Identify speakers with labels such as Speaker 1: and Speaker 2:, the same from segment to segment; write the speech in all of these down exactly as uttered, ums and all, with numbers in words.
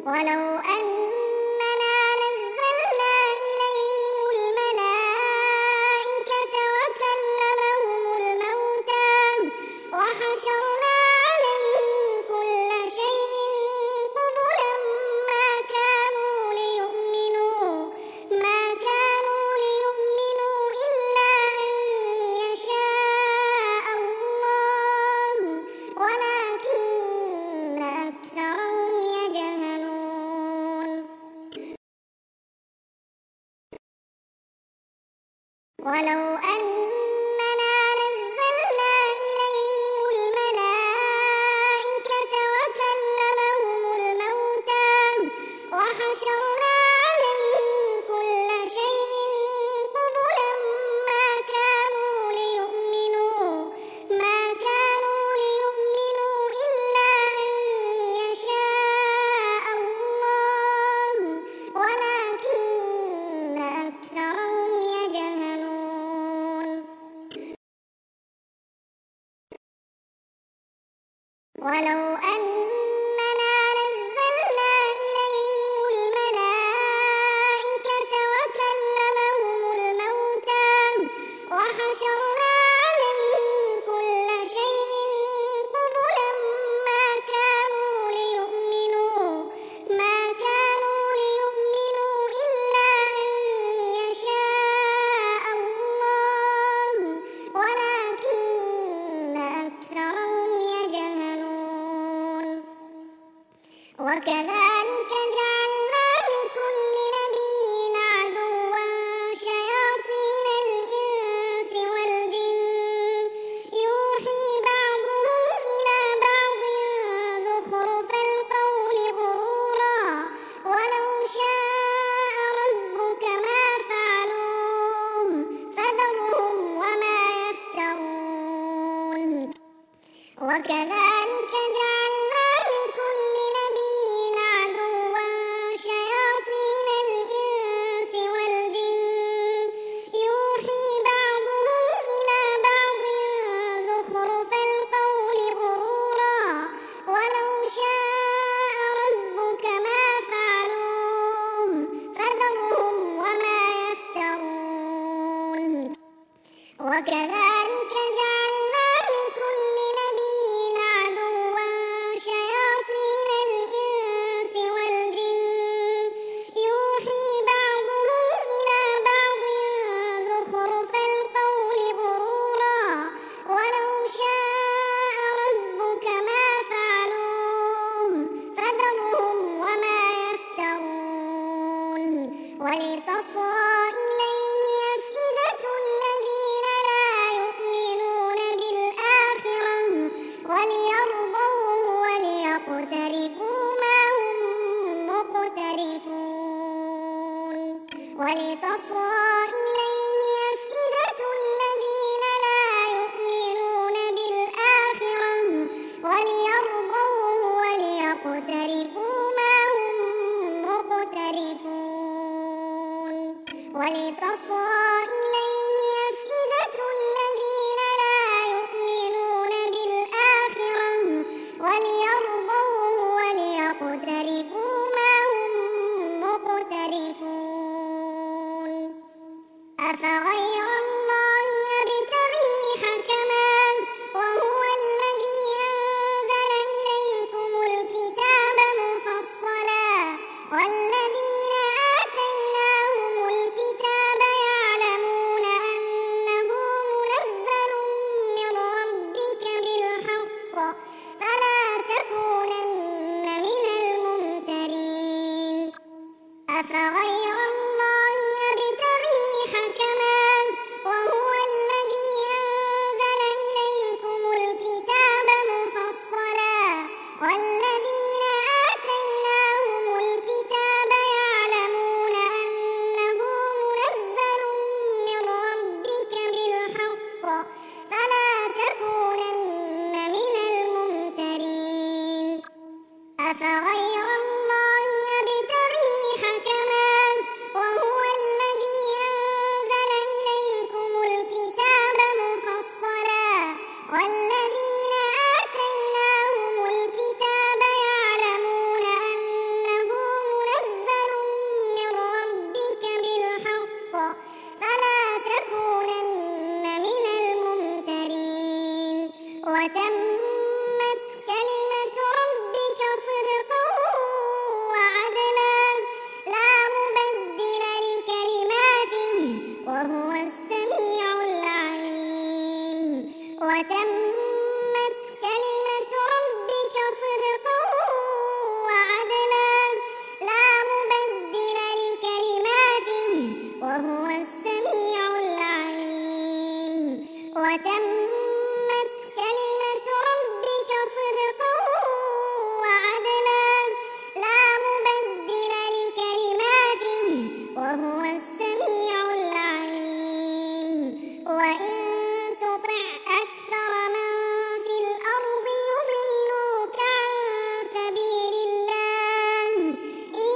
Speaker 1: ولو أننا نزلنا إليهم الملائكة وكلمهم الموتى وحشرنا عليهم كل شيء قبلا ما كانوا ليؤمنوا ما كانوا ليؤمنوا إلا أن يشاء الله ولكن أكثرهم يجهلون. ولو أننا نزلنا إليهم الملائكة وكلمهم الموتى وحشرنا عليهم كل شيء قبلا ما كانوا ليؤمنوا ما كانوا ليؤمنوا إلا أن يشاء الله ولكن أكثرهم يجهلون. ولو أننا نزلنا إليهم الملائكة وكلمهم الموتى وحشرنا عليهم كل شيء قبلا ما كانوا ليؤمنوا ما كانوا ليؤمنوا إلا أن يشاء الله ولكن أكثرهم يجهلون. وكذلك جعلنا لكل نبي عدوا شياطين الإنس والجن يوحي بعضهم إلى بعض زخرف القول غرورا ولو شاء ربك ما فعلوه فذرهم وما يفترون. وكذلك جعلنا لكل نبي عدوا شياطين الإنس والجن يوحي بعضهم إلى بعض زخرف القول غرورا ولو شاء ربك ما فعلوه فذرهم وما يفترون. وكذلك جعلنا لكل نبي عدوا شياطين الإنس والجن يوحي بعضهم إلى بعض زخرف القول غرورا ولو شاء ربك ما فعلوه فذرهم وما يفترون. ولتصغى إليه أفئدة الذين لا يؤمنون بالآخرة وليرضوه وليقترفوا ما هم مقترفون. ولتصغى إليه أفئدة الذين لا يؤمنون بالآخرة وليرضوه وليقترفوا ما هم مقترفون. ولتصغى إليه أفئدة الذين لا يؤمنون بالآخرة وليرضوه وليقترفوا ما هم مقترفون. أفغير الله يبتغي حكما وهو الذي أنزل إليكم الكتاب مفصلا والذين آتيناهم الكتاب يعلمون أنه منزل من ربك بالحق فلا تكونن من الممترين. أفغير الله يبتغي حكما وهو الذي أنزل إليكم الكتاب مفصلا والذين آتيناهم الكتاب يعلمون أنه منزل من ربك بالحق فلا تكونن من الممترين. أفغير الله يبتغي حكما وهو الذي أنزل إليكم الكتاب مفصلا والذين آتيناهم الكتاب يعلمون أنه وتمت كلمة ربك صدقا وعدلا لا مبدل لكلماته وهو السميع العليم وتمت كلمة ربك صدقا وعدلا لا مبدل لكلماته وهو السميع العليم وتمت كلمة ربك صدقا وعدلا لا مبدل لكلماته وهو السميع العليم وإن تطع أكثر من في الأرض يضلوك عن سبيل الله إن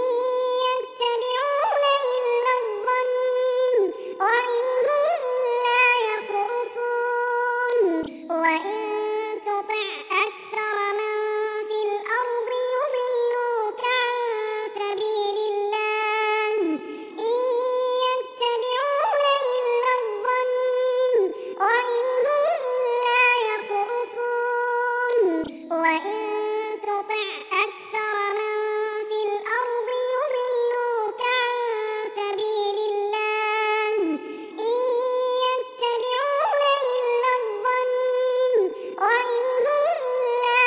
Speaker 1: يتبعون إلا الظن وإن هم إلا يخرصون وإن تطع أكثر من في الأرض يضلوك عن سبيل الله إن يتبعون إلا الظن وإن هم إلا يخرصون وإن تطع أكثر من في الأرض يضلوك عن سبيل الله إن يتبعون إلا الظن وإن هم إلا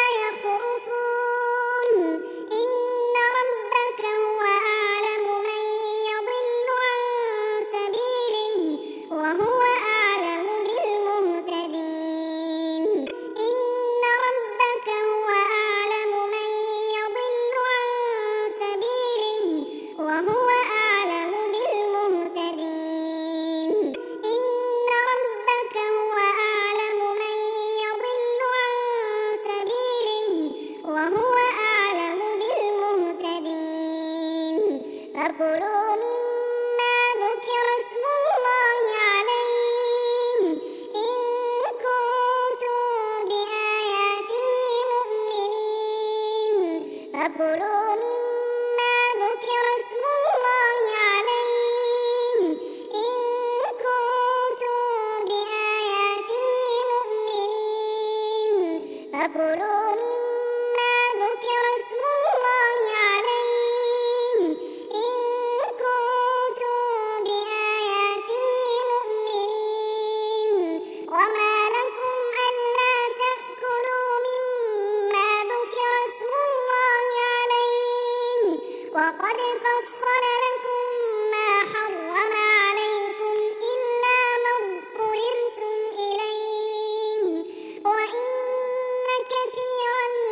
Speaker 1: يخرصون إن ربك هو أعلم من يضل عن سبيله وهو أعلم بالمهتدين إن ربك هو أعلم من يضل عن سبيله وهو أعلم بالمهتدين إن ربك هو أعلم من يضل عن سبيله وهو أعلم بالمهتدين فكلوا مما ذكر اسم الله عليه إن كنتم بآياته مؤمنين فكلوا مما ذكر اسم الله عليه إن كنتم بآياته مؤمنين فكلوا مما ذكر اسم الله عليه إن كنتم بآياته مؤمنين وما لكم ألا تأكلوا مما ذكر اسم الله عليه وقد فصل لكم ما حرم عليكم إلا ما اضطررتم إليه وإن كثيرا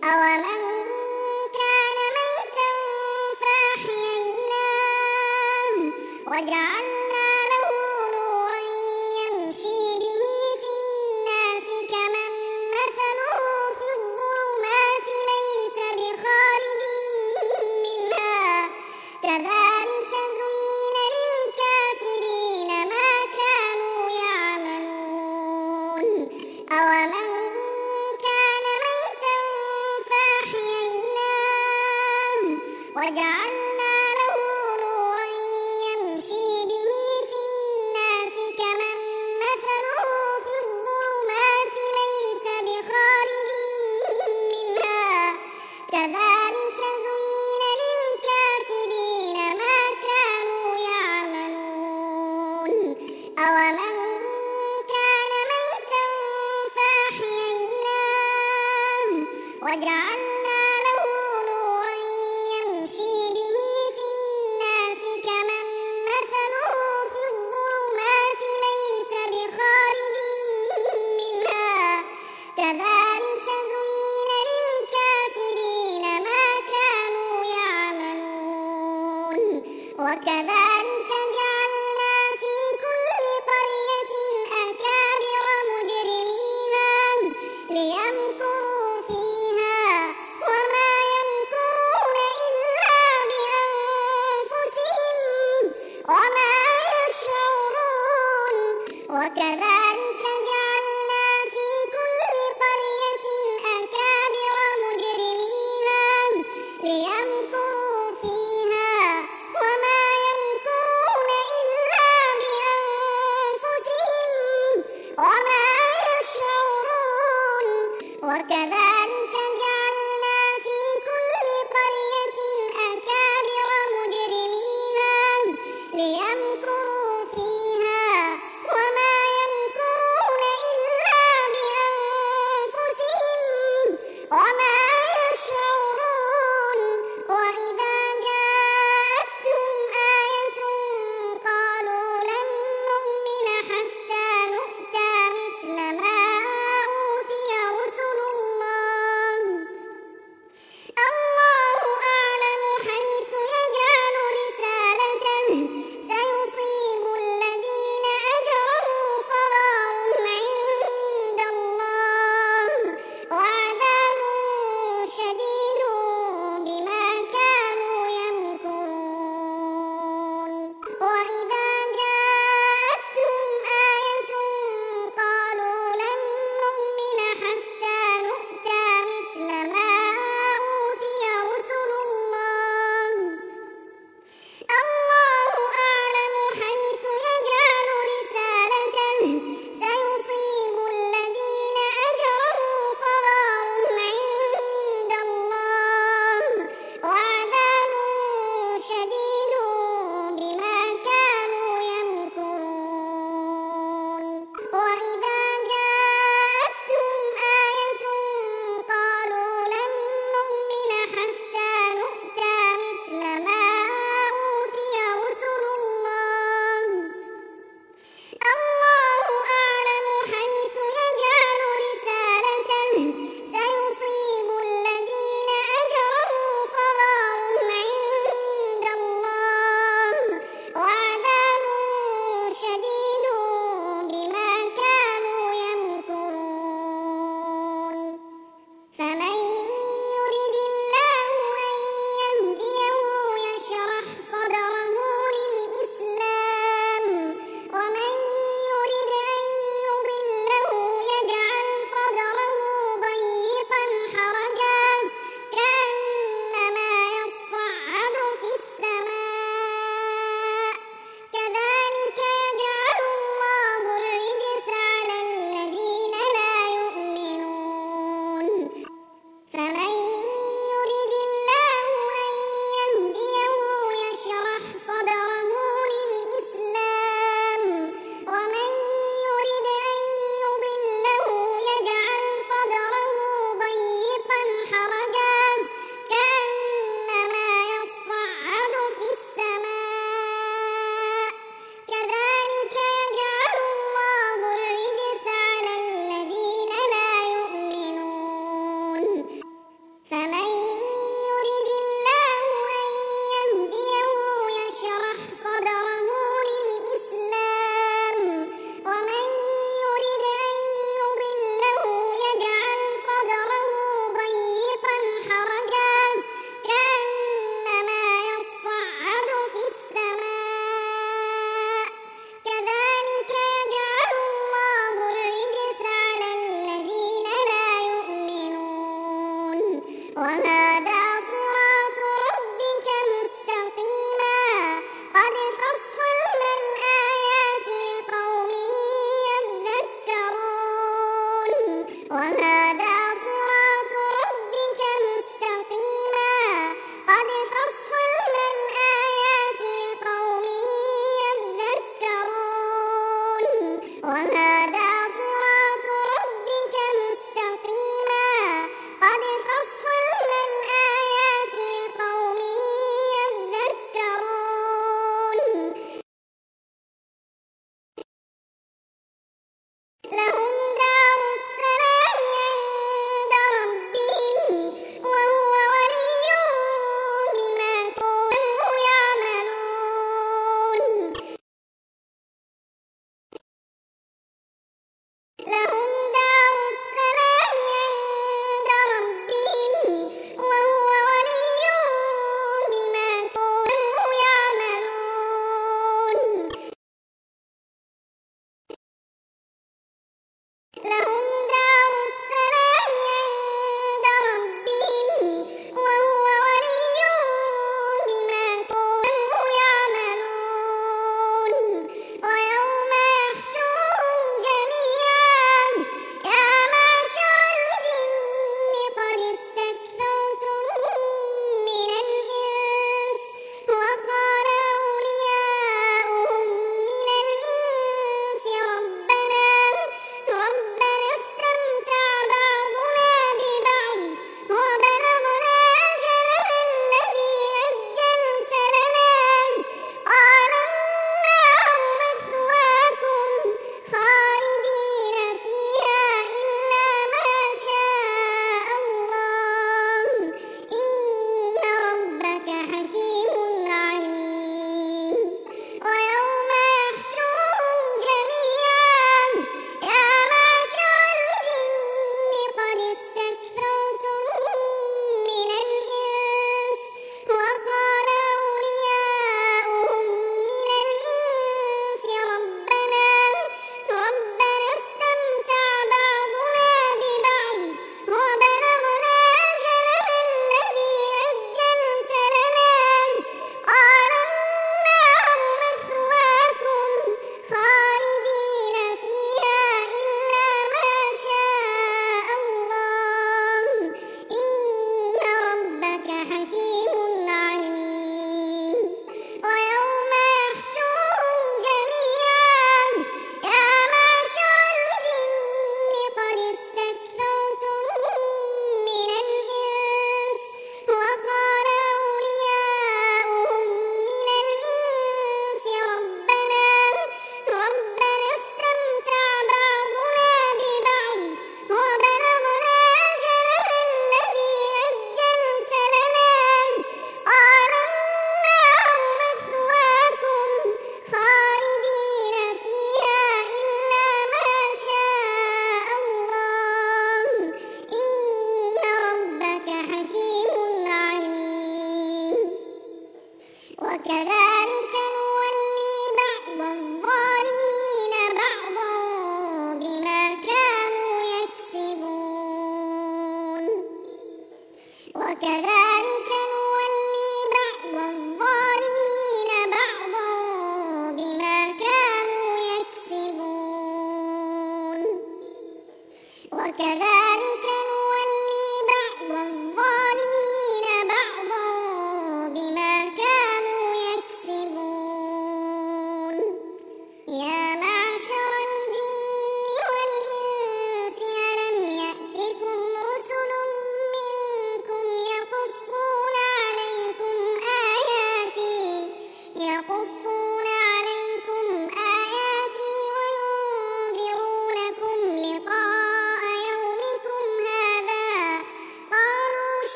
Speaker 1: أَوَمَنْ كَانَ مَيْتًا فَأَحْيَيْنَاهُ وَجَعَلْنَا لَهُ نُورًا يَمْشِي بِهِ فِي النَّاسِ كَمَن مَّثَلُهُ فِي الظُّلُمَاتِ لَيْسَ بِخَارِجٍ مِّنْهَا كَذَٰلِكَ زُيِّنَ لِلْكَافِرِينَ مَا كَانُوا يَعْمَلُونَ أَوَمَن كَانَ مَيْتًا فَأَحْيَيْنَاهُ وَجَعَلْنَا لَهُ نُورًا يَمْشِي بِهِ فِي النَّاسِ كَمَن مَّثَلُهُ فِي الظُّلُمَاتِ لَيْسَ بِخَارِجٍ مِّنْهَا كَذَٰلِكَ زُيِّنَ لِلْكَافِرِينَ مَا كَانُوا يَعْمَلُونَ أَوَمَن كَانَ مَيْتًا فَأَحْيَيْنَاهُ وَجَعَلْنَا لَهُ نُورًا يَمْشِي بِهِ فِي النَّاسِ كَمَن مَّثَلُهُ فِي الظُّلُمَاتِ لَيْسَ بِخَارِجٍ مِّنْهَا كَذَٰلِكَ زُيِّنَ لِلْكَافِرِينَ مَا كَانُوا يَعْمَلُونَ وَكَذَٰلِكَ جَعَلْنَا فِي كُلِّ قَرْيَةٍ أَكَابِرَ مُجْرِمِيهَا لِيَمْكُرُوا فِيهَا وَمَا يَمْكُرُونَ إِلَّا بِأَنفُسِهِمْ وَمَا يَشْعُرُونَ وَكَذَٰلِكَ جَعَلْنَا فِي كُلِّ قَرْيَةٍ أَكَابِرَ مُجْرِمِيهَا لِيَمْكُرُوا فِيهَا وَمَا يَمْكُرُونَ إِلَّا بِأَنفُسِهِمْ وَمَا يَشْعُرُونَ وَكَذَٰلِكَ جَعَلْنَا فِي كُلِّ قَرْيَةٍ أَكَابِرَ مُجْرِمِيهَا لِيَمْكُرُوا فِيهَا وَمَا يَمْكُرُونَ إِلَّا بِأَنفُسِهِمْ وَمَا يَشْعُرُونَ وَإِذَا جَاءَتْهُمْ آيَةٌ قَالُوا لَن نُّؤْمِنَ حَتَّىٰ نُؤْتَىٰ مِثْلَ مَا أُوتِيَ رُسُلُ اللَّهِ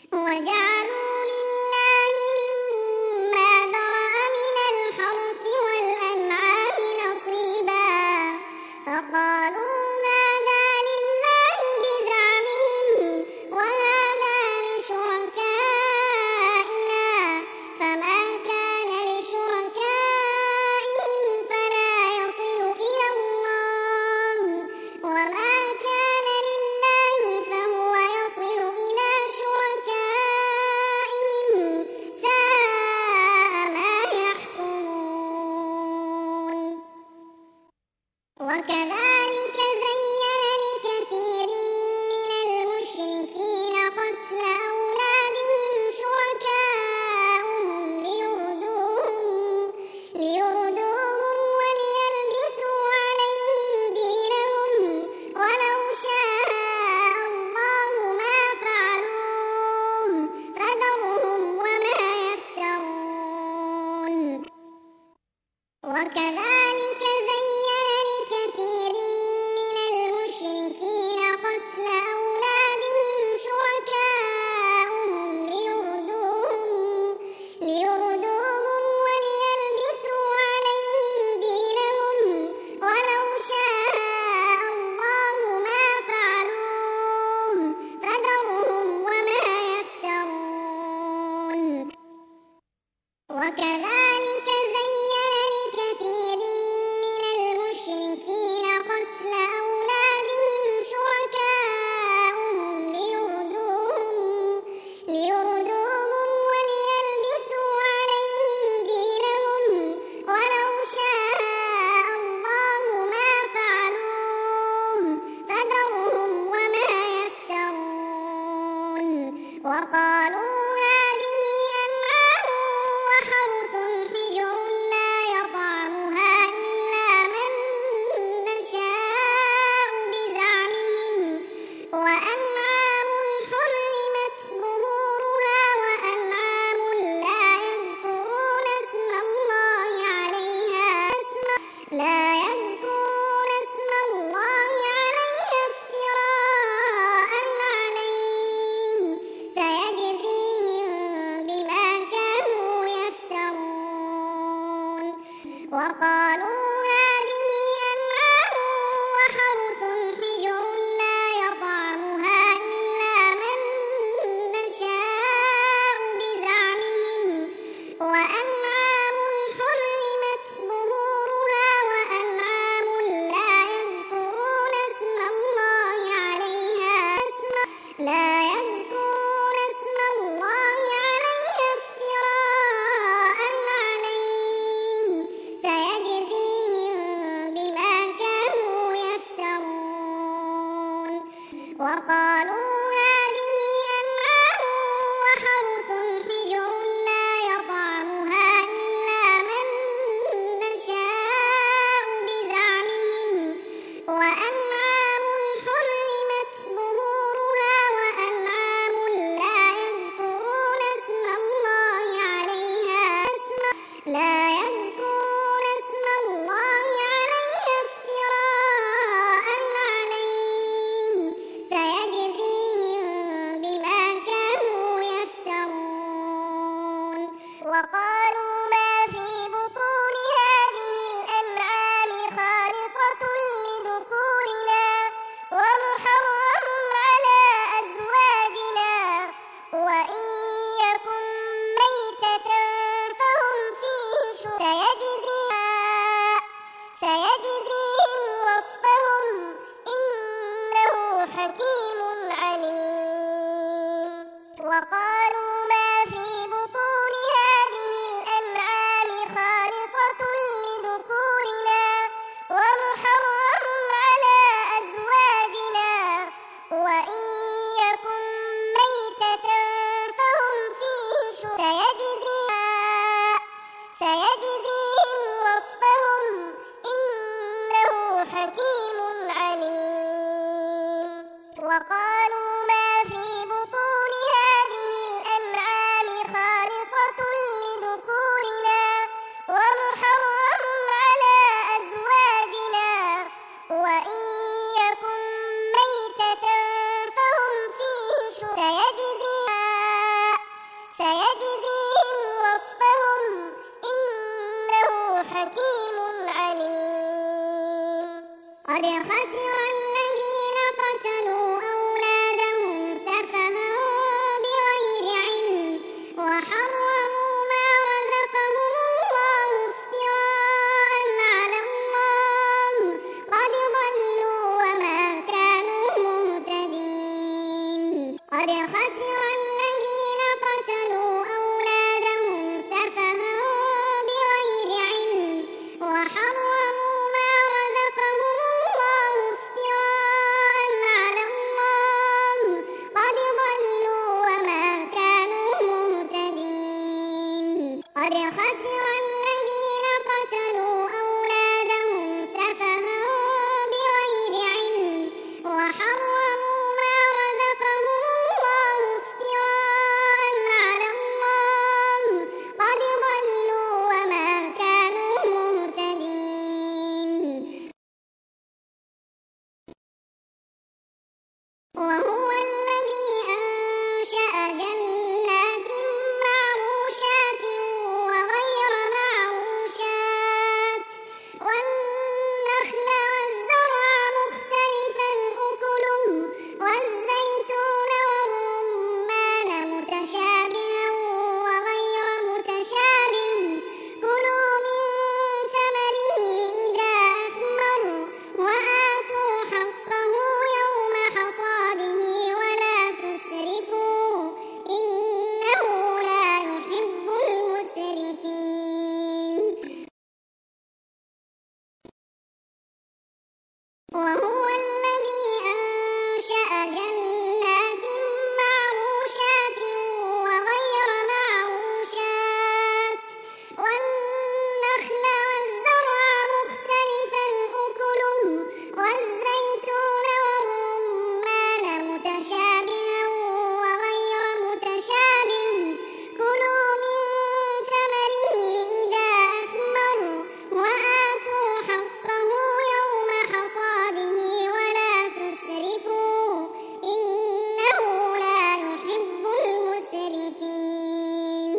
Speaker 1: وجعلوا لله مما ذرأ من الحرث والأنعام نصيبا فقالوا هذا لله بزعمهم وهذا لشركائنا فما كان لشركائهم فلا يصل إلى الله وما كان لله فهو يصل إلى شركائهم قد خسر الذين قتلوا أولادهم سفها بغير علم وحرموا ما رزقهم الله افتراء على الله قد ضلوا وما كانوا مهتدين قد خسر الذين قتلوا أولادهم سفها بغير علم وحرموا ما رزقهم الله افتراء على الله قد ضلوا وما كانوا مهتدين قد خسر الذين قتلوا أولادهم سفها بغير علم وحرموا ما رزقهم الله افتراء على الله قد ضلوا وما كانوا مهتدين وهو الذي أنشأ جنات معروشات وغير معروشات والنخل والزرع مختلفا أكله والزيتون والرمان متشابها وغير متشابه كلوا من ثمره إذا أثمر وآتوا حقه يوم حصاده ولا تسرفوا إنه لا يحب المسرفين وهو الذي أنشأ جنات معروشات وغير معروشات والنخل والزرع مختلفا أكله والزيتون والرمان متشابها وغير متشابه كلوا من ثمره إذا أثمر وآتوا حقه يوم حصاده ولا تسرفوا إنه لا يحب المسرفين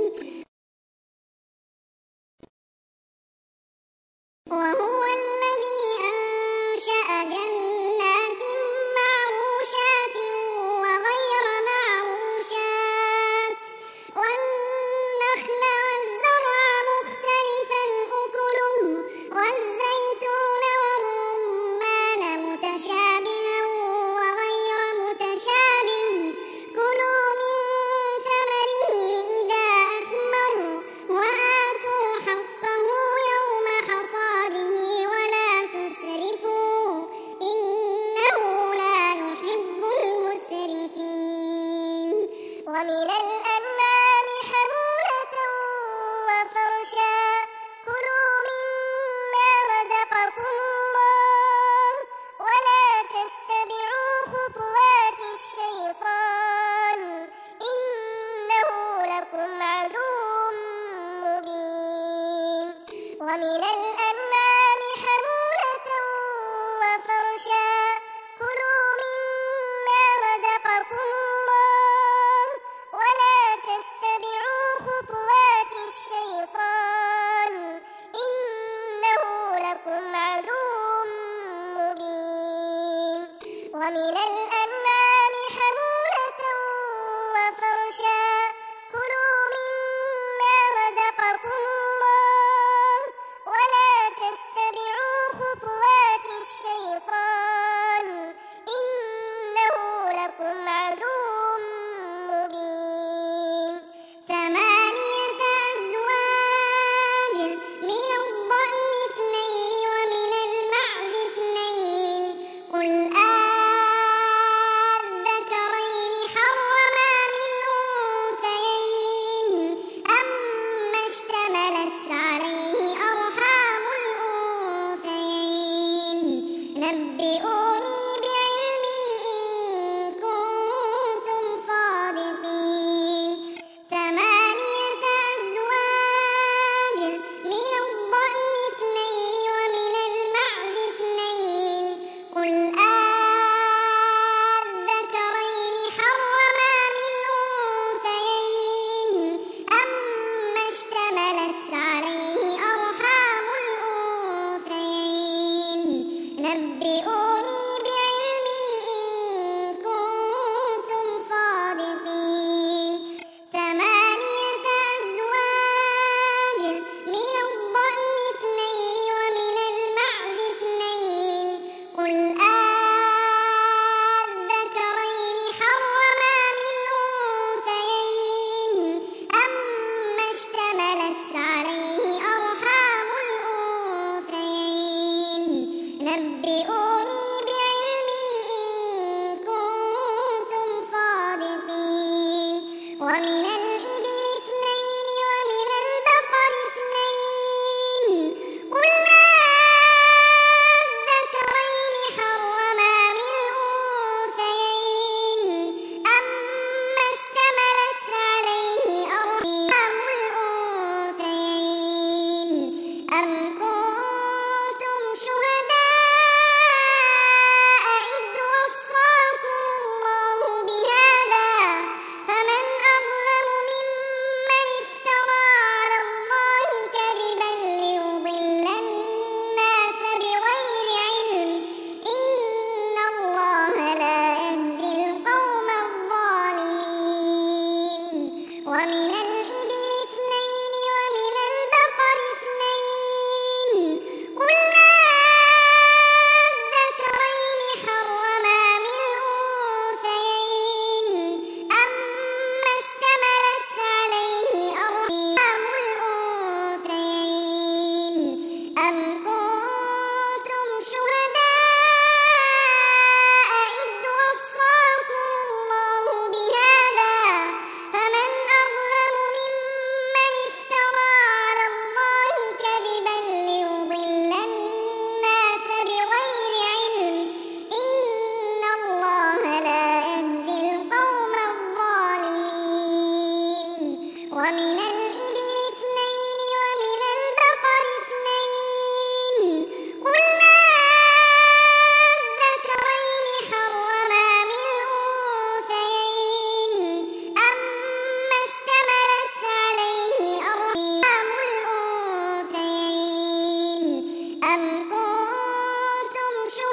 Speaker 1: وهو الذي أنشأ جنات معروشات وغير معروشات والنخل والزرع مختلفا أكله والزيتون والرمان متشابها وغير متشابه كلوا من ثمره إذا أثمر وآتوا حقه يوم حصاده ولا تسرفوا إنه لا يحب المسرفين ومن الأنعام حمولة وفرشا كلوا مما رزقكم الله ولا تتبعوا خطوات الشيطان إنه لكم عدو مبين ومن الأنعام حمولة وفرشا كلوا مما رزقكم الله ولا تتبعوا خطوات الشيطان إنه لكم عدو مبين ومن الأنعام حمولة وفرشا كلوا مما رزقكم الله ولا ومن الإبل اثنين ومن البقر اثنين قل الذكرين حرم أم الأنثيين أما اشتملت عليه أرحام الأنثيين أم كنتم شهداء إذ وصاكم الله بهذا فمن أظلم ممن افترى على الله كذبا ليضل الناس بغير علم إن الله لا يهدي القوم الظالمين ومن الإبل اثنين ومن البقر اثنين قل الذكرين حرم أم الأنثيين أما اشتملت عليه أرحام الأنثيين أم كنتم شهداء إذ وصاكم الله بهذا فمن أظلم ممن افترى على الله كذبا ليضل الناس بغير علم إن الله لا يهدي القوم الظالمين ومن الإبل اثنين ومن البقر اثنين قل الذكرين حرم أم الأنثيين أما اشتملت عليه أرحام الأنثيين أم كنتم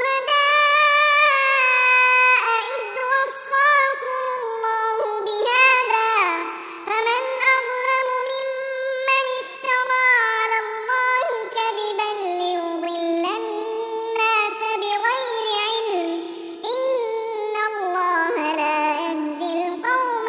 Speaker 1: شهداء إذ وصاكم الله بهذا فمن أظلم ممن افترى على الله كذبا ليضل الناس بغير علم إن الله لا يهدي القوم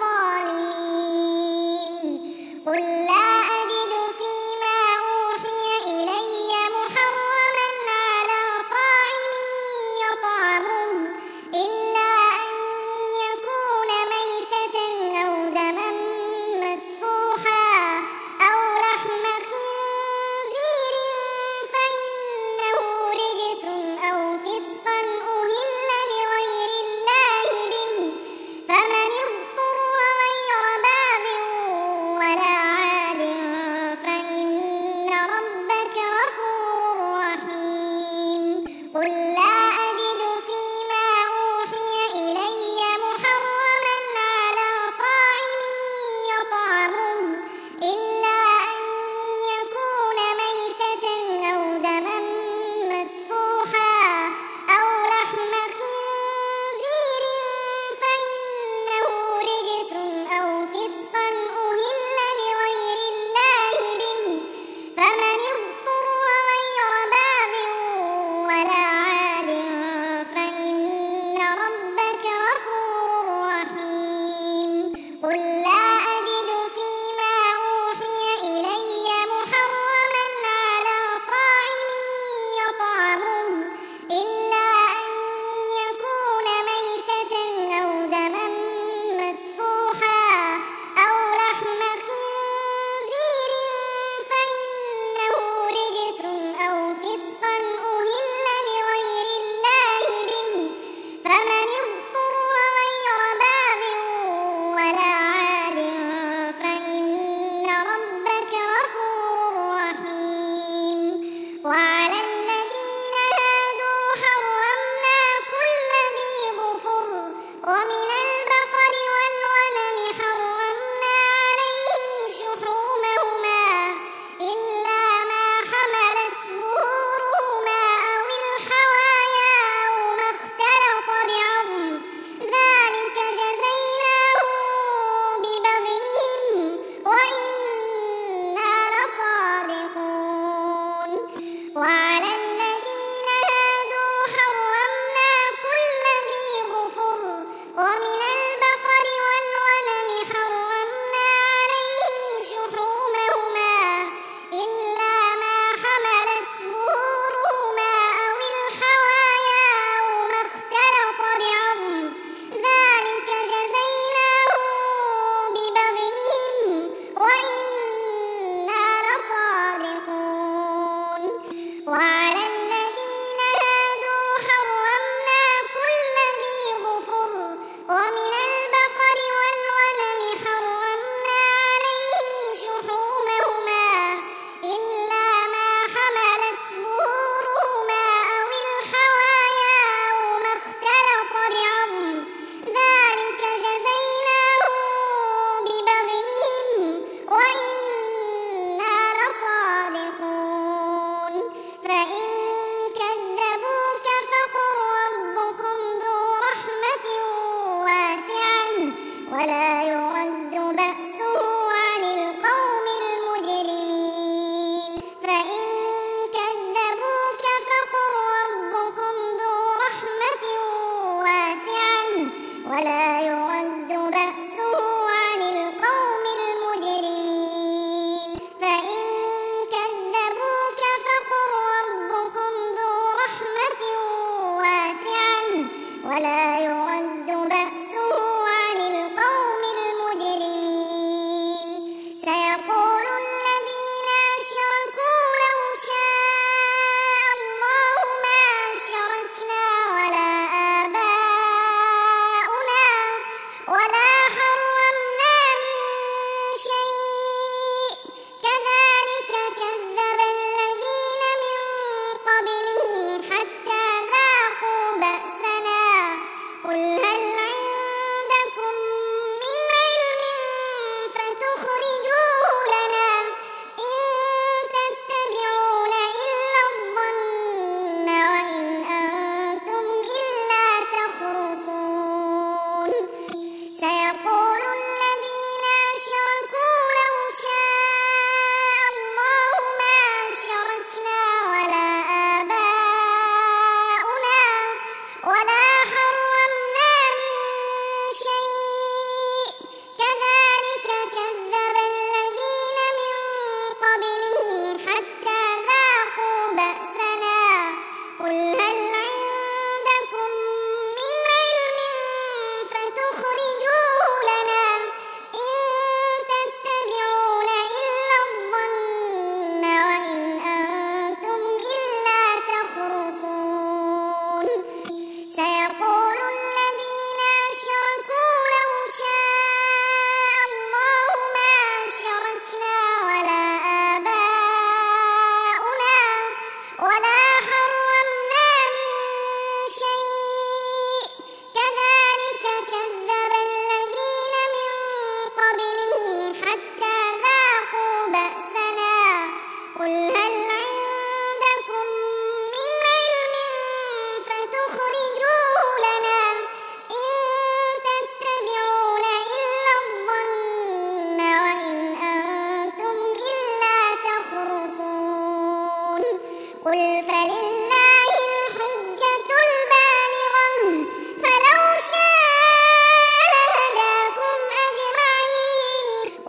Speaker 1: الظالمين قل لا أجد فيما أوحي إلي محرما على طاعم يطعمه إلا أن يكون ميتة أو دما مسفوحا أو لحم خنزير فإنه رجس أو فسقا أهل لغير الله به فمن اضطر غير باغ ولا عاد فإن ربك غفور رحيم قل لا أجد فيما أوحي إلي محرما على طاعم يطعمه إلا أن يكون ميتة أو دما مسفوحا أو لحم خنزير فإنه رجس أو فسقا أهل لغير الله به فمن اضطر غير باغ ولا عاد فإن ربك غفور رحيم قل لا أجد فيما أوحي إلي محرما على طاعم يطعمه إلا أن يكون ميتة أو دما مسفوحا أو لحم خنزير فإنه رجس أو فسقا أهل لغير الله به فمن اضطر غير باغ ولا عاد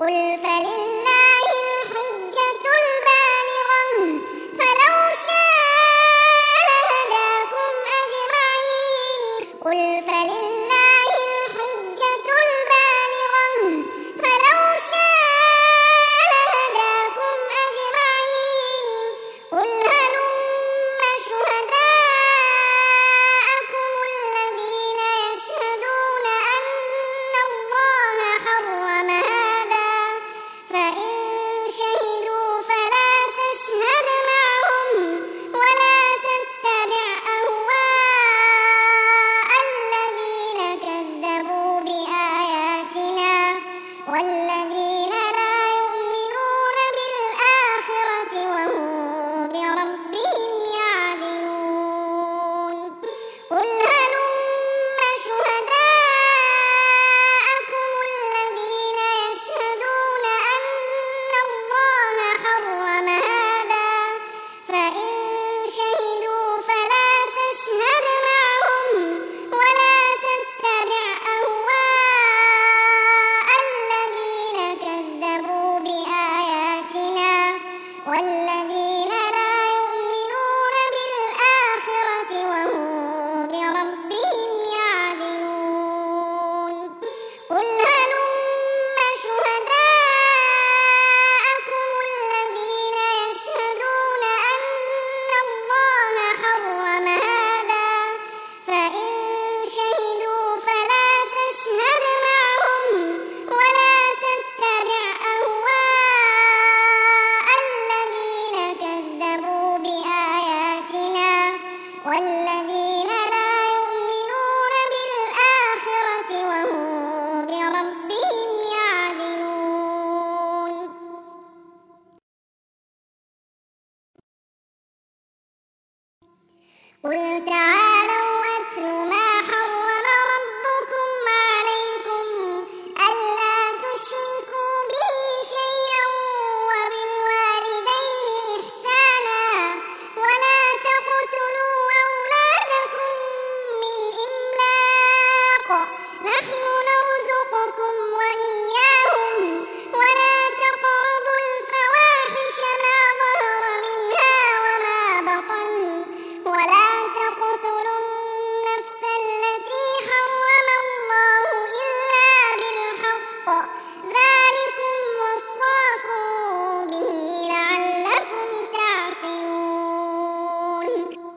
Speaker 1: قل فلله الحجة البالغة فلو شاء لهداكم أجمعين قل فلله الحجة البالغة فلو شاء لهداكم أجمعين قل هلم شهداءكم الذين يشهدون أن الله حرم هذا فإن شهدوا فلا تشهد معهم ولا تتبع أهواء الذين كذبوا بآياتنا والذين لا يؤمنون بالآخرة وهم بربهم يعدلون قل هلم شهداءكم الذين يشهدون أن الله حرم هذا فإن شهدوا فلا تشهد معهم ولا تتبع أهواء الذين كذبوا بآياتنا والذين لا يؤمنون بالآخرة وهم بربهم يعدلون قل هلم شهداءكم الذين يشهدون أن الله حرم هذا فإن شهدوا فلا تشهد معهم ولا تتبع أهواء الذين كذبوا بآياتنا والذين لا يؤمنون بالآخرة وهم بربهم يعدلون قل تعالوا أتل ما حرم ربكم عليكم ألا تشركوا به شيئا وبالوالدين إحسانا ولا تقتلوا أولادكم من إملاق نحن نرزقكم وإياهم ولا تقربوا الفواحش ما ظهر منها وما بطن ولا تقتلوا النفس التي حرم الله إلا بالحق ذلكم وصاكم به لعلكم تعقلون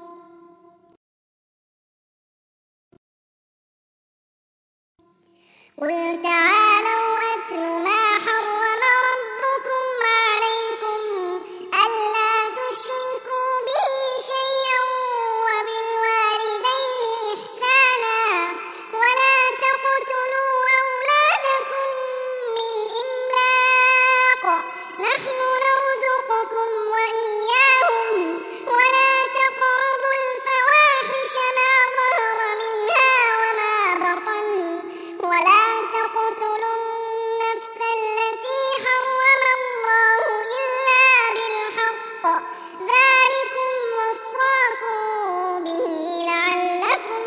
Speaker 1: قل تعالوا أتل ما حرم ربكم عليكم ألا تشركوا به شيئا وبالوالدين إحسانا ولا تقتلوا أولادكم من إملاق نحن نرزقكم وإياهم ولا تقربوا الفواحش ما ظهر منها وما بطن ولا تقتلوا النفس التي حرم الله إلا بالحق ذلكم وصاكم به لعلكم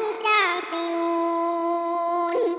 Speaker 1: تعقلون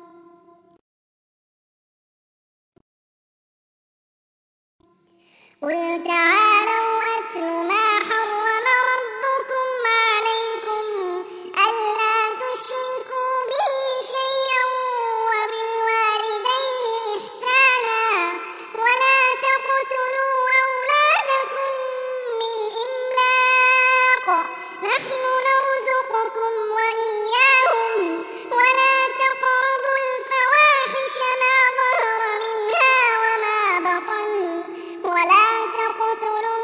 Speaker 1: قل تعالوا أتل ما حرم ربكم عليكم ألا تشركوا به شيئا وبالوالدين إحسانا ولا تقتلوا أولادكم من إملاق نحن نرزقكم وإياهم ولا تقربوا الفواحش ما ظهر منها وما بطن ولا تقتلوا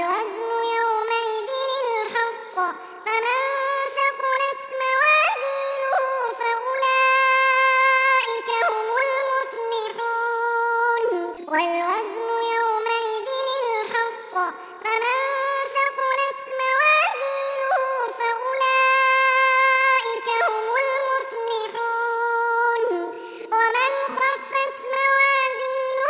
Speaker 1: والوزن يومئذ الحق فمن ثقلت موازينه فأولئك هم المفلحون والوزن يومئذ الحق فمن ثقلت موازينه فأولئك هم المفلحون ومن خفت موازينه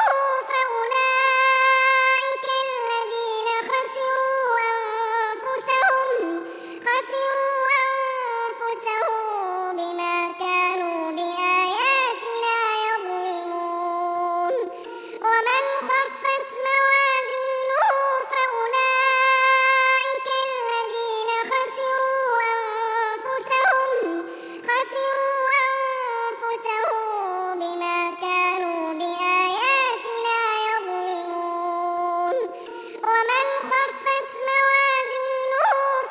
Speaker 1: فأولئك الذين خسروا أنفسهم خسروا أنفسهم بما كانوا بآياتنا يظلمون ومن خفت موازينه فأولئك الذين خسروا أنفسهم خسروا أنفسهم بما كانوا بآياتنا يظلمون ومن خفت موازينه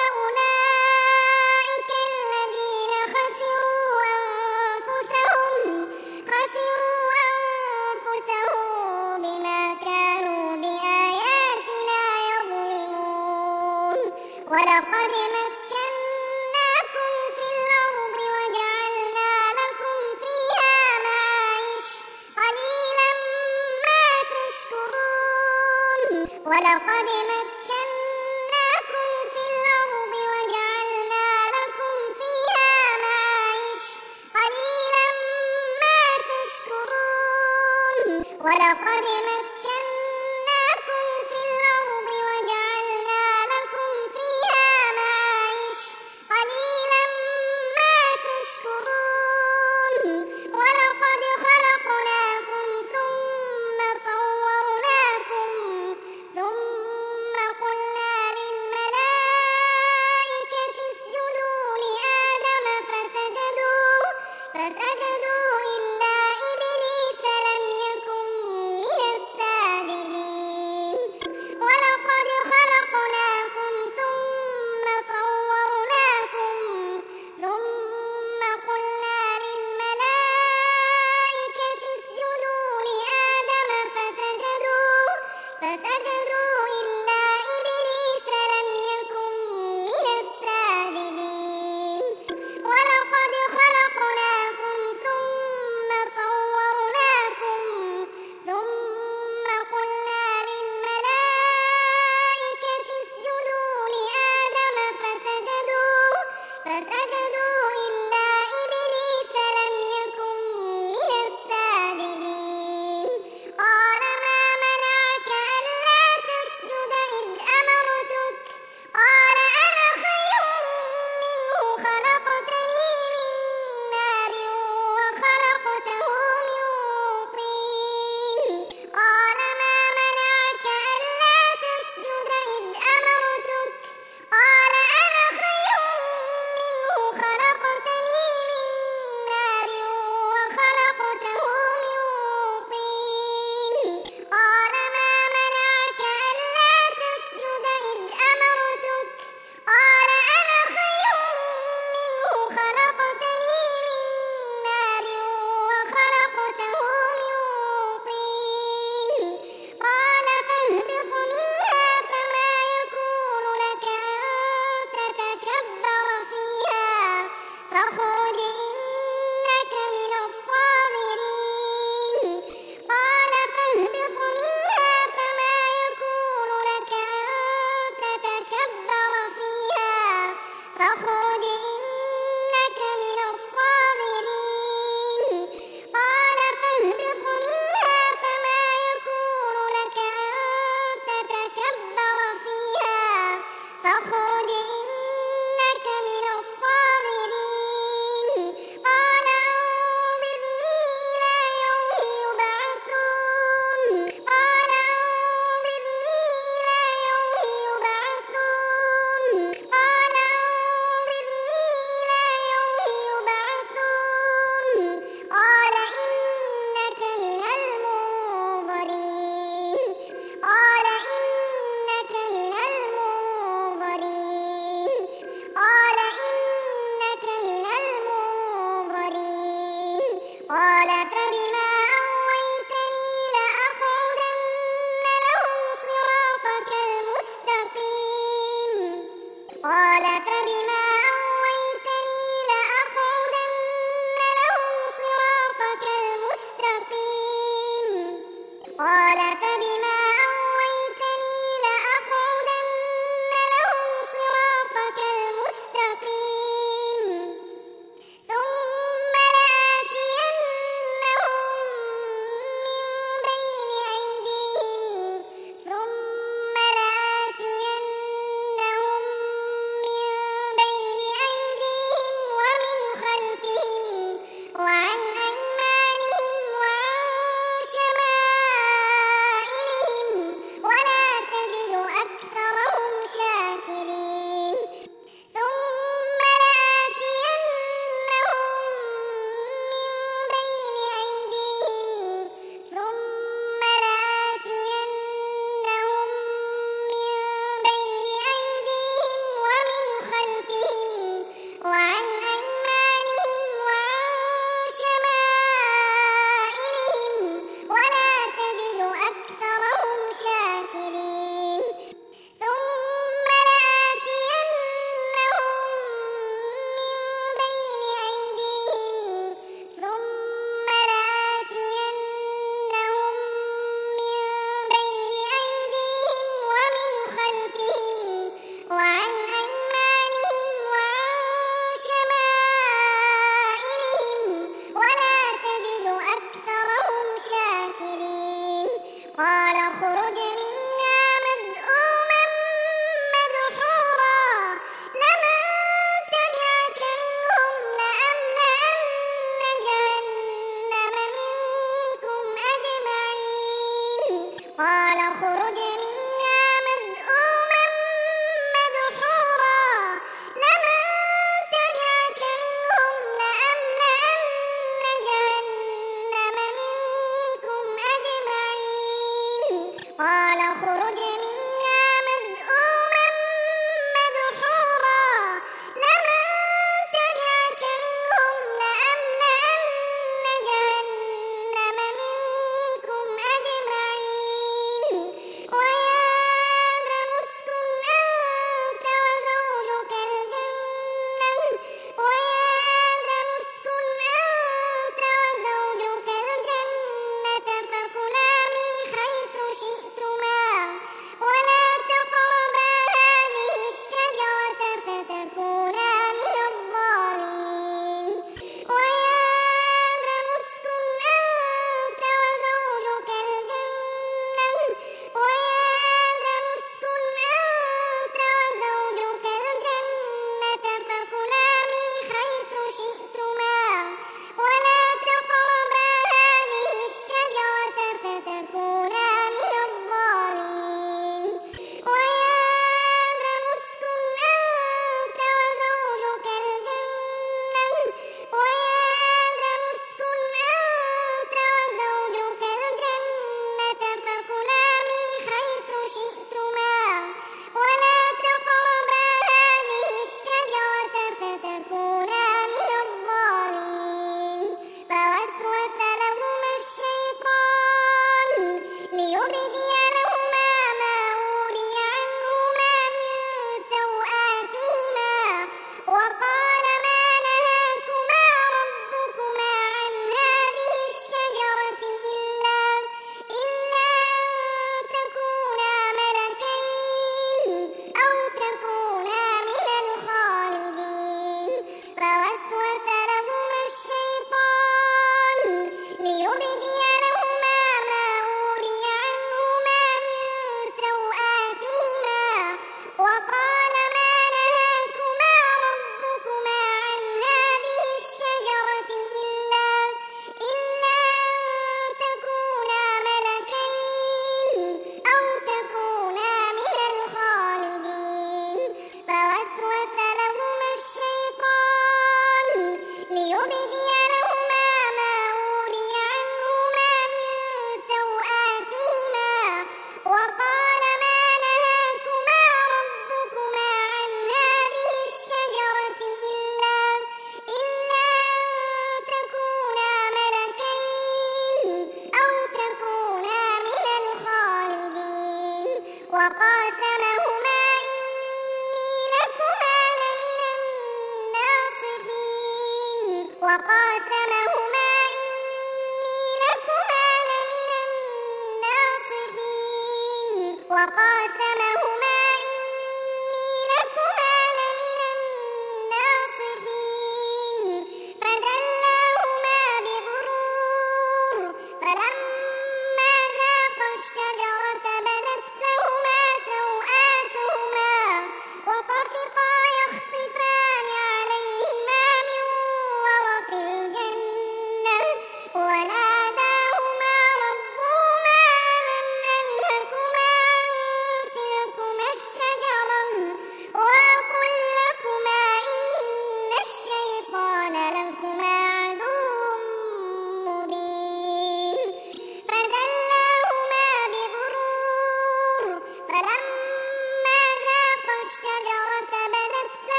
Speaker 1: فأولئك الذين خسروا أنفسهم خسروا أنفسهم بما كانوا بآياتنا يظلمون ولقد مكناكم في الأرض وجعلنا لكم فيها معايش قليلا ما تشكرون ولقد مكناكم في الأرض وجعلنا لكم فيها معايش قليلا ما تشكرون ولقد مكناكم في الأرض وجعلنا لكم فيها معايش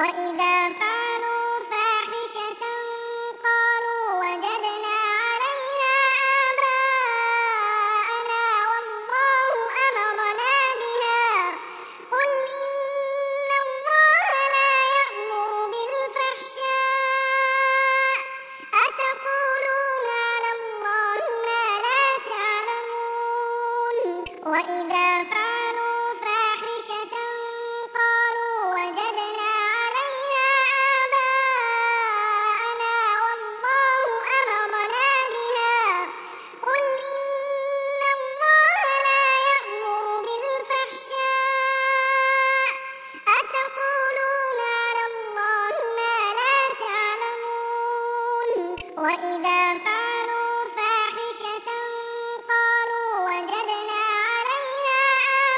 Speaker 1: وإذا فعلوا فاحشة قالوا وجدنا عليها آباءنا والله أمرنا بها قل إن الله لا يأمر بالفحشاء أتقولون على الله ما لا تعلمون وإذا فعلوا فاحشة قالوا وجدنا عليها آباءنا والله أمرنا بها قل إن الله لا يأمر بالفحشاء أتقولون على الله ما لا تعلمون وإذا فعلوا فاحشة قالوا وجدنا عليها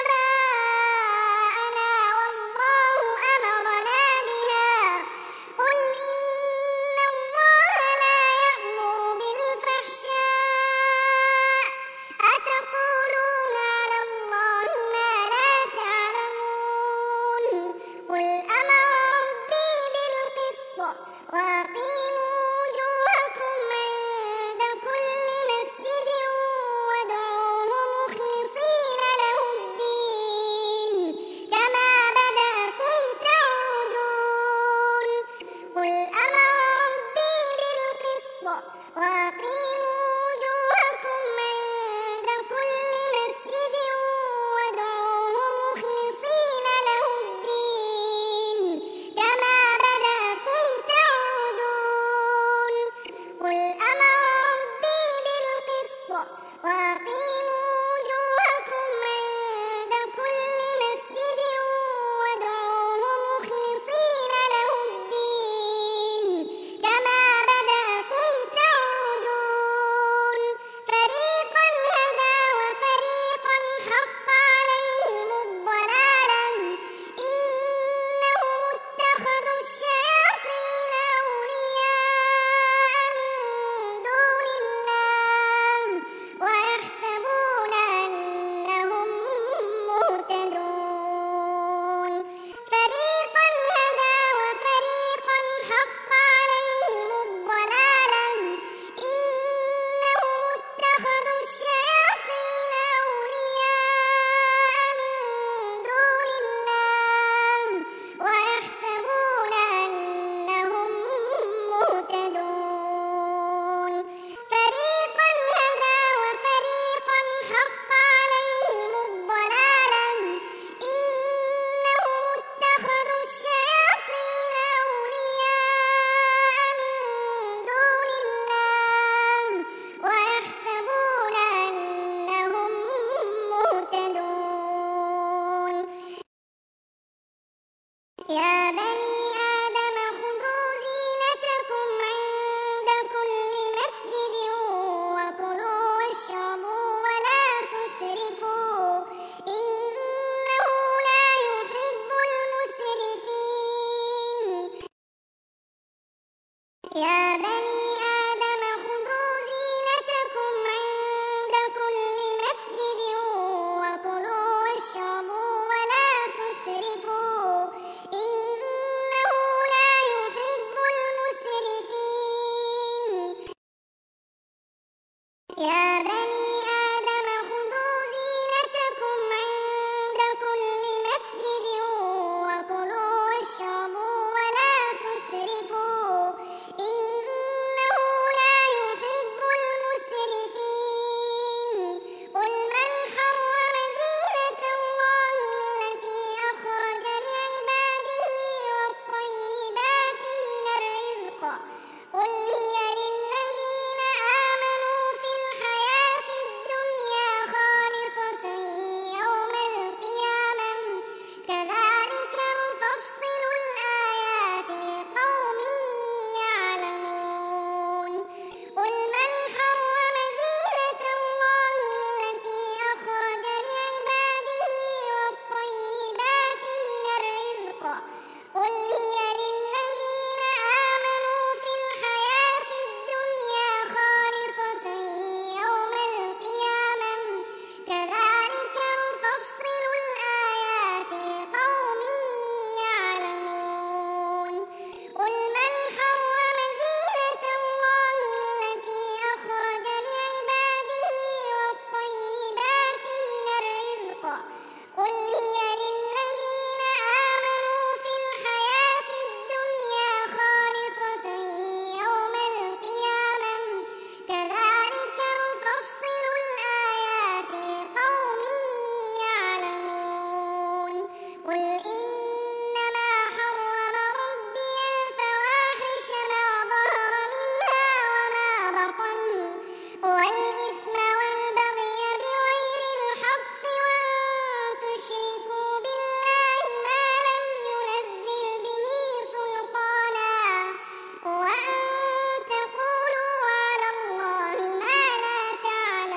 Speaker 1: قل إنما حرم ربي الفواحش ما ظهر منها وما بطن والإثم والبغي بغير الحق وأن تشركوا بالله ما لم ينزل به سلطانا وأن تقولوا على الله ما لا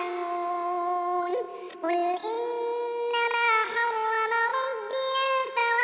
Speaker 1: تعلمون قل إنما حرم ربي الفواحش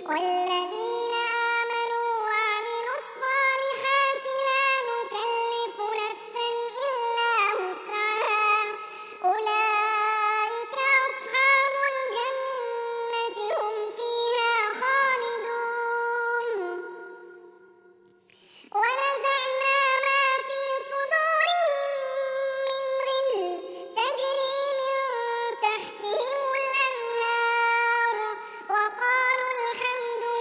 Speaker 1: والذين آمنوا وعملوا الصالحات لا نكلف نفسا إلا وسعها أولئك أصحاب الجنة هم فيها خالدون ونزعنا ما في صدورهم من غل تجري من تحتهم الأنهار وقالوا الحمد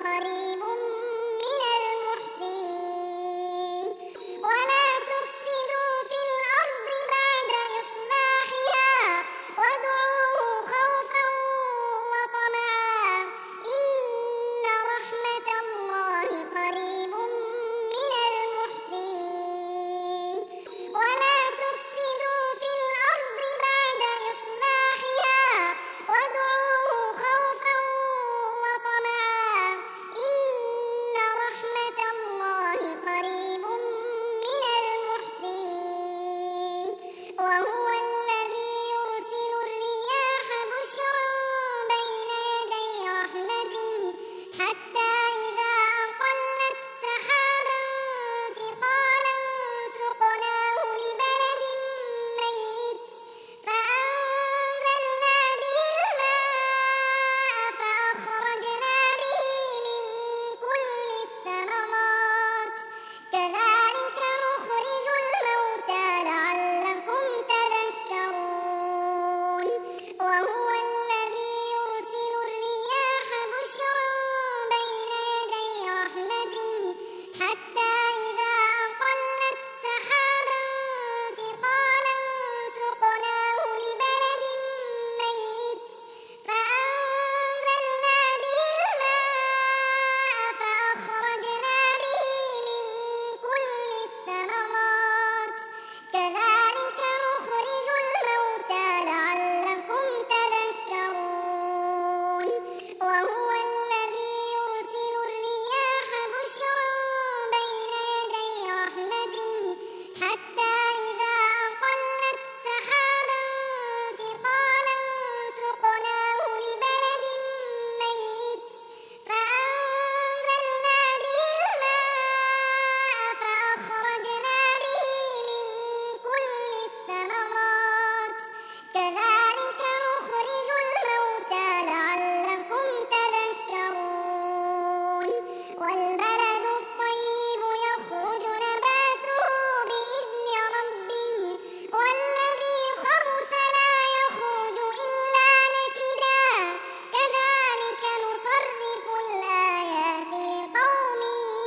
Speaker 1: قريب من المحسنين ولا تفسدوا في الأرض بعد إصلاحها وادعوه خوفا وطمعا إن رحمة الله قريب من المحسنين ولا تفسدوا في الأرض بعد إصلاحها وادعوه خوفا وطمعا إن رحمة الله قريب من المحسنين وهو الذي يرسل الرياح بشرا بين يدي رحمته حتى إذا أقلت سحابا ثقالا سقناه لبلد ميت فأنزلنا به الماء فأخرجنا به من كل الثمرات كذلك نخرج الموتى لعلكم تذكرون وهو الذي يرسل الرياح بشرا بين يدي رحمته حتى إذا أقلت سحابا ثقالا سقناه لبلد ميت فأنزلنا به الماء فأخرجنا به من كل الثمرات كذلك نخرج الموتى لعلكم تذكرون وهو الذي يرسل الرياح بشرا بين يدي رحمته حتى إذا أقلت سحابا ثقالا سقناه لبلد ميت فأنزلنا به الماء فأخرجنا به من كل الثمرات كذلك نخرج الموتى لعلكم تذكرون والبلد الطيب يخرج نباته بإذن ربه والذي خبث لا يخرج إلا نكدا كذلك نصرف الآيات لقوم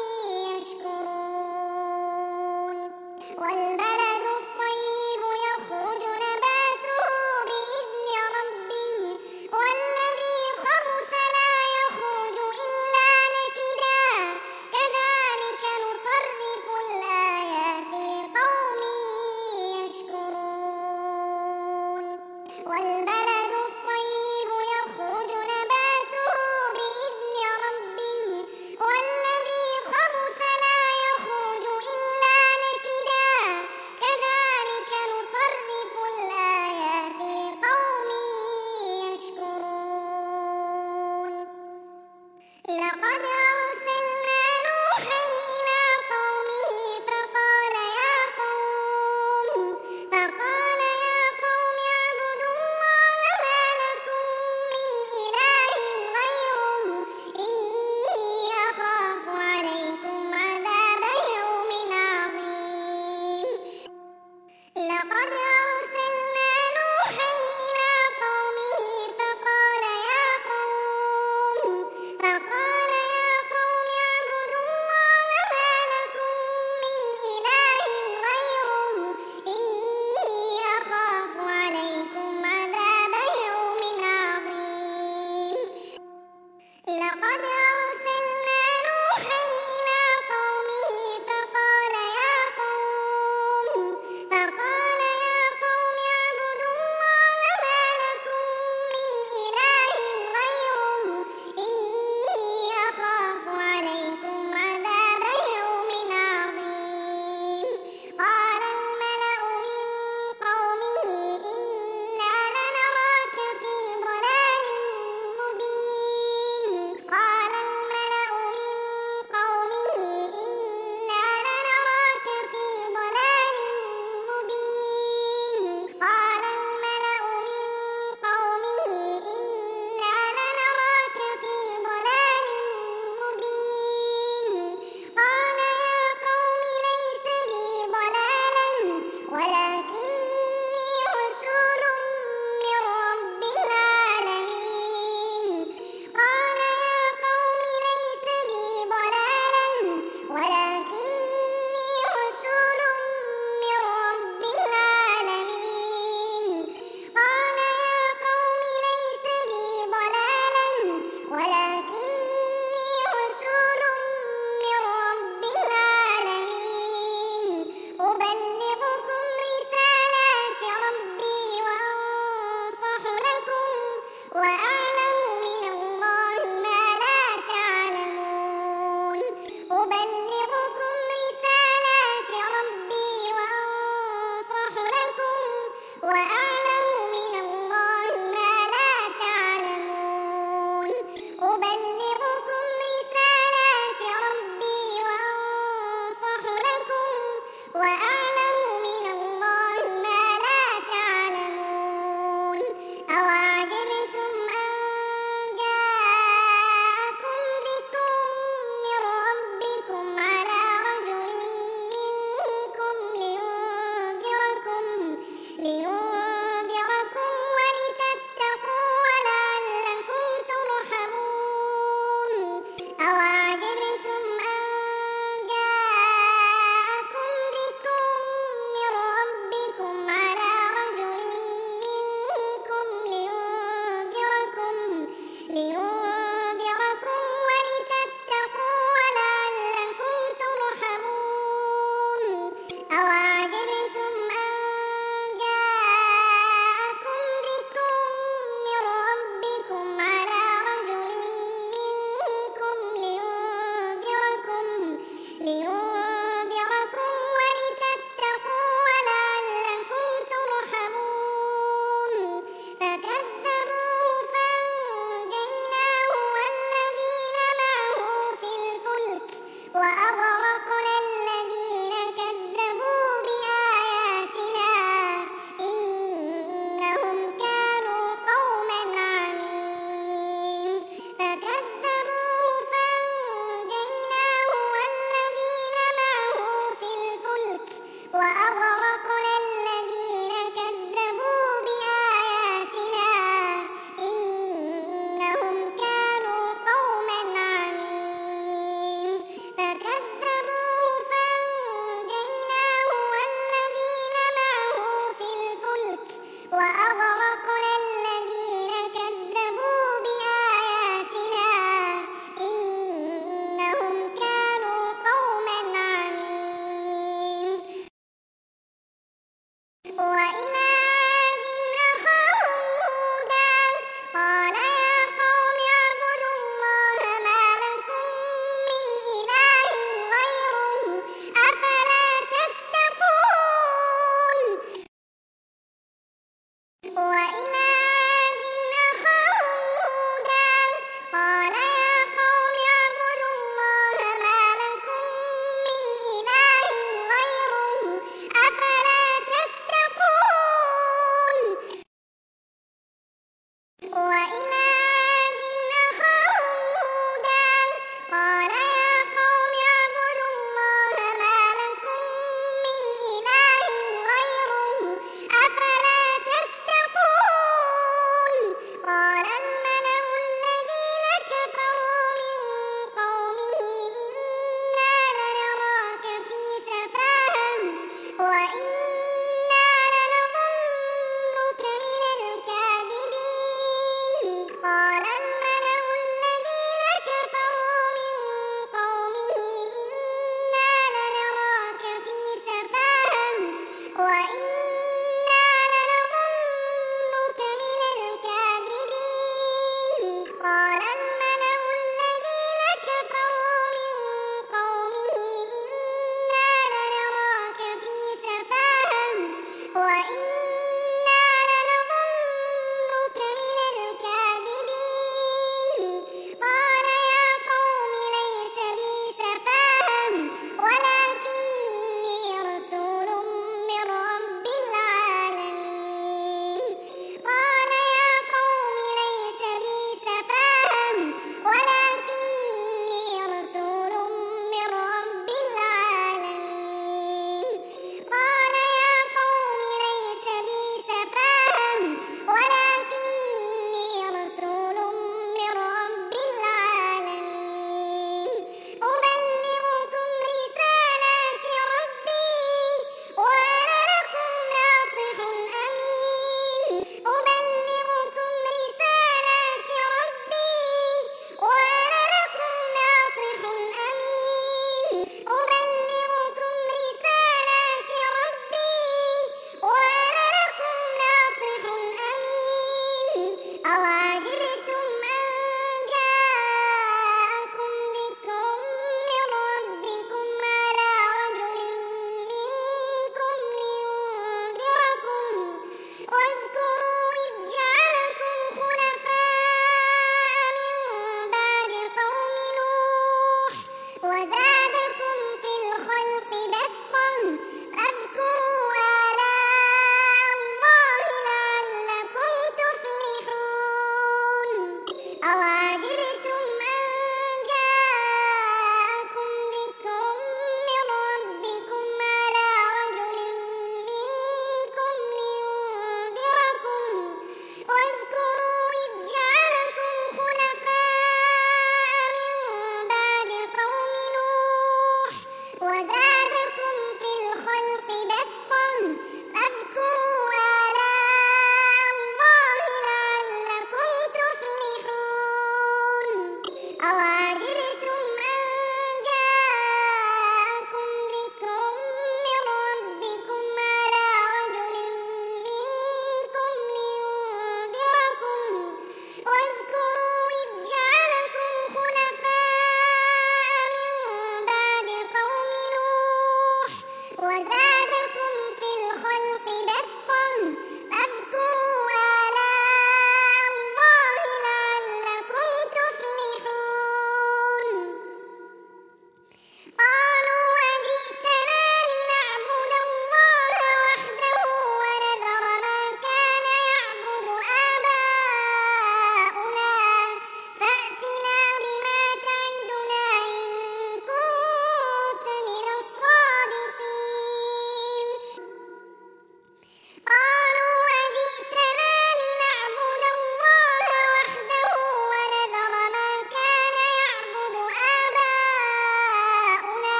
Speaker 1: يشكرون والبلد الطيب يخرج نباته بإذن ربه والذي خبث لا يخرج إلا نكدا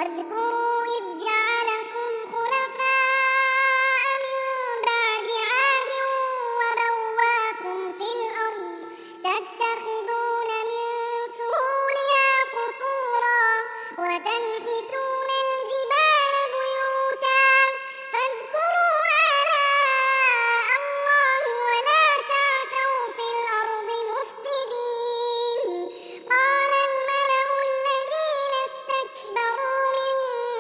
Speaker 1: واذكروا إذ جعلكم خلفاء من بعد عاد وبواكم في الأرض تتخذون من سهولها قصورا وتنحتون الجبال بيوتا فاذكروا آلاء الله ولا تعثوا في الأرض مفسدين قال الملأ الذين استكبروا من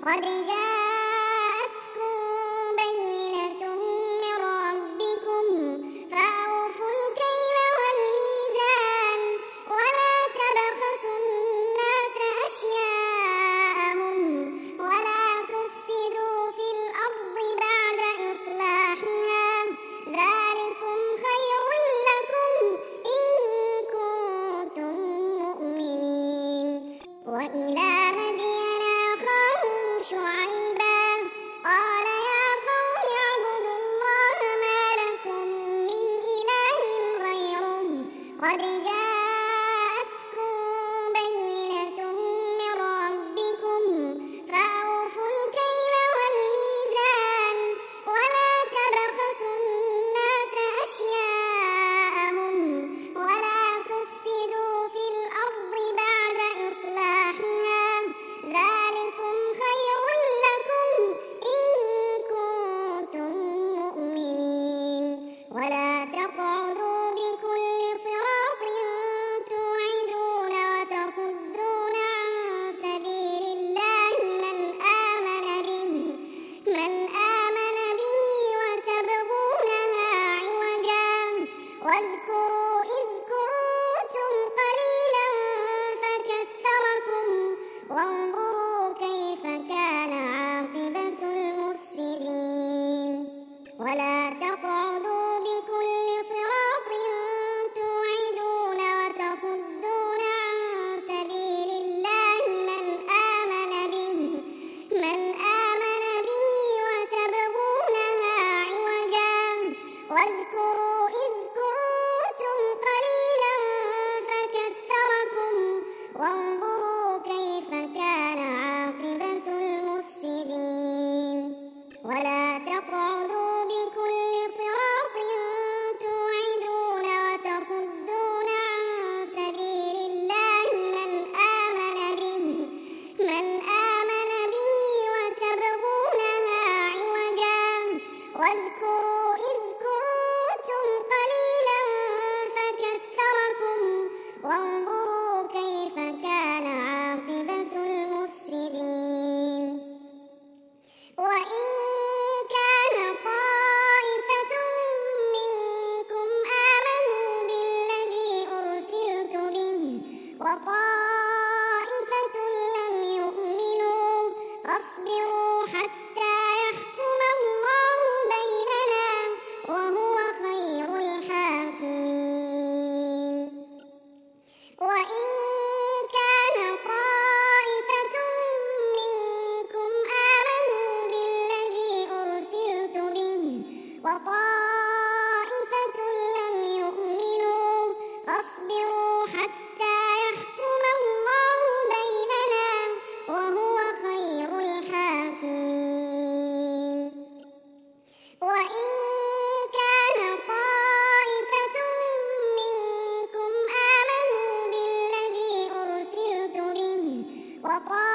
Speaker 1: قد جاءتكم بينة من ربكم فأوفوا الكيل والميزان ولا تبخسوا الناس أشياءهم ولا تفسدوا في الأرض بعد إصلاحها ذلكم خير لكم إن كنتم مؤمنين. وإلى مدين أخاهم شعيبا قال يا قوم اعبدوا الله ما لكم من إله غيره قد جاءتكم بينة من ربكم فأوفوا الكيل والميزان ولا تبخسوا الناس أشياءهم ولا تفسدوا في الأرض بعد إصلاحها ذلكم خير لكم إن كنتم مؤمنين. ولا تقعدوا بكل صراط توعدون وتصدون عن سبيل الله من آمن به من آمن به وتبغونها عوجا واذكروا إذ كنتم قليلا فكثركم وانظروا كيف كان عاقبة المفسدين. ولا تقعدوا بكل صراط توعدون وتصدون عن سبيل الله من آمن به من آمن به وتبغونها عوجا واذكروا إذ كنتم قليلا فكثركم وانظروا كيف كان عاقبة المفسدين. ولا تقعدوا بكل صراط توعدون وتصدون عن سبيل الله من آمن به من آمن به وتبغونها عوجا واذكروا إذ كنتم قليلا فكثركم وانظروا كيف كان عاقبة المفسدين. وإن كان طائفة منكم آمنوا بالذي أرسلت به وطائفة لم يؤمنوا فاصبروا حتى يحكم الله بيننا وهو خير الحاكمين. وإن كان طائفة منكم آمنوا بالذي أرسلت به وطائفة لم يؤمنوا فاصبروا حتى يحكم الله بيننا وهو خير الحاكمين. وإن كان طائفة منكم آمنوا بالذي أرسلت به وطائفة